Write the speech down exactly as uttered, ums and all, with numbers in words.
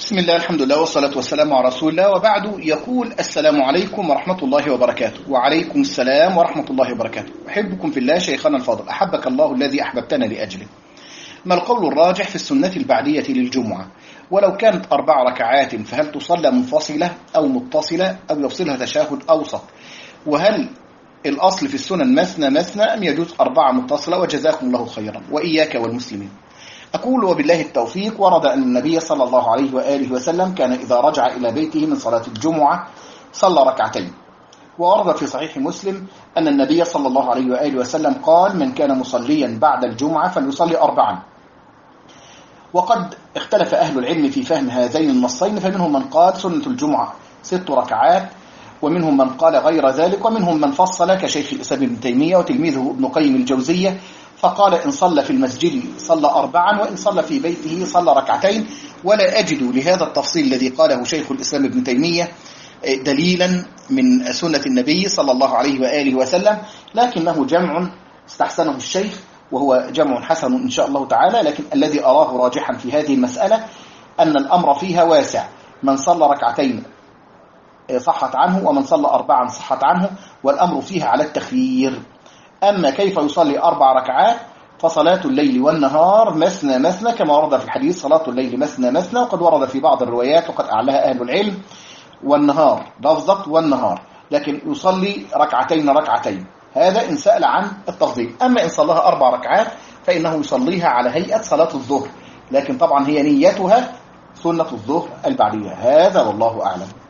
بسم الله الحمد لله والصلاة والسلام على رسول الله، وبعد. يقول: السلام عليكم ورحمة الله وبركاته. وعليكم السلام ورحمة الله وبركاته. أحبكم في الله شيخنا الفاضل، أحبك الله الذي أحببتنا لأجله. ما القول الراجح في السنة البعدية للجمعة؟ ولو كانت أربع ركعات فهل تصلى منفصلة أو متصلة أو يفصلها تشهد أوسط؟ وهل الأصل في السنن مثنى مثنى أم يجوز أربعة متصلة؟ وجزاكم الله خيرا وإياك والمسلمين. أقول: وبالله التوفيق. ورد أن النبي صلى الله عليه وآله وسلم كان إذا رجع إلى بيته من صلاة الجمعة صلى ركعتين. وورد في صحيح مسلم أن النبي صلى الله عليه وآله وسلم قال: من كان مصليا بعد الجمعة فليصلي أربعا. وقد اختلف أهل العلم في فهم هذين النصين، فمنهم من قال سنة الجمعة ست ركعات، ومنهم من قال غير ذلك، ومنهم من فصل كشيخ الإسلام ابن تيمية وتلميذه ابن قيم الجوزية، فقال إن صلى في المسجد صلى أربعا، وإن صلى في بيته صلى ركعتين. ولا أجد لهذا التفصيل الذي قاله شيخ الإسلام ابن تيمية دليلا من سنة النبي صلى الله عليه وآله وسلم، لكنه جمع استحسنه الشيخ، وهو جمع حسن إن شاء الله تعالى. لكن الذي أراه راجحا في هذه المسألة أن الأمر فيها واسع، من صلى ركعتين صحت عنه، ومن صلى أربعا صحت عنه، والأمر فيها على التخيير. أما كيف يصلي أربع ركعات فصلاة الليل والنهار مثنى مثنى، كما ورد في الحديث صلاة الليل مثنى مثنى، وقد ورد في بعض الروايات وقد أعلاها أهل العلم والنهار لفظة والنهار، لكن يصلي ركعتين ركعتين، هذا إن سأل عن التفضيل. أما إن صلاها أربع ركعات فإنه يصليها على هيئة صلاة الظهر، لكن طبعا هي نيتها سنة الظهر البعدية. هذا والله أعلم.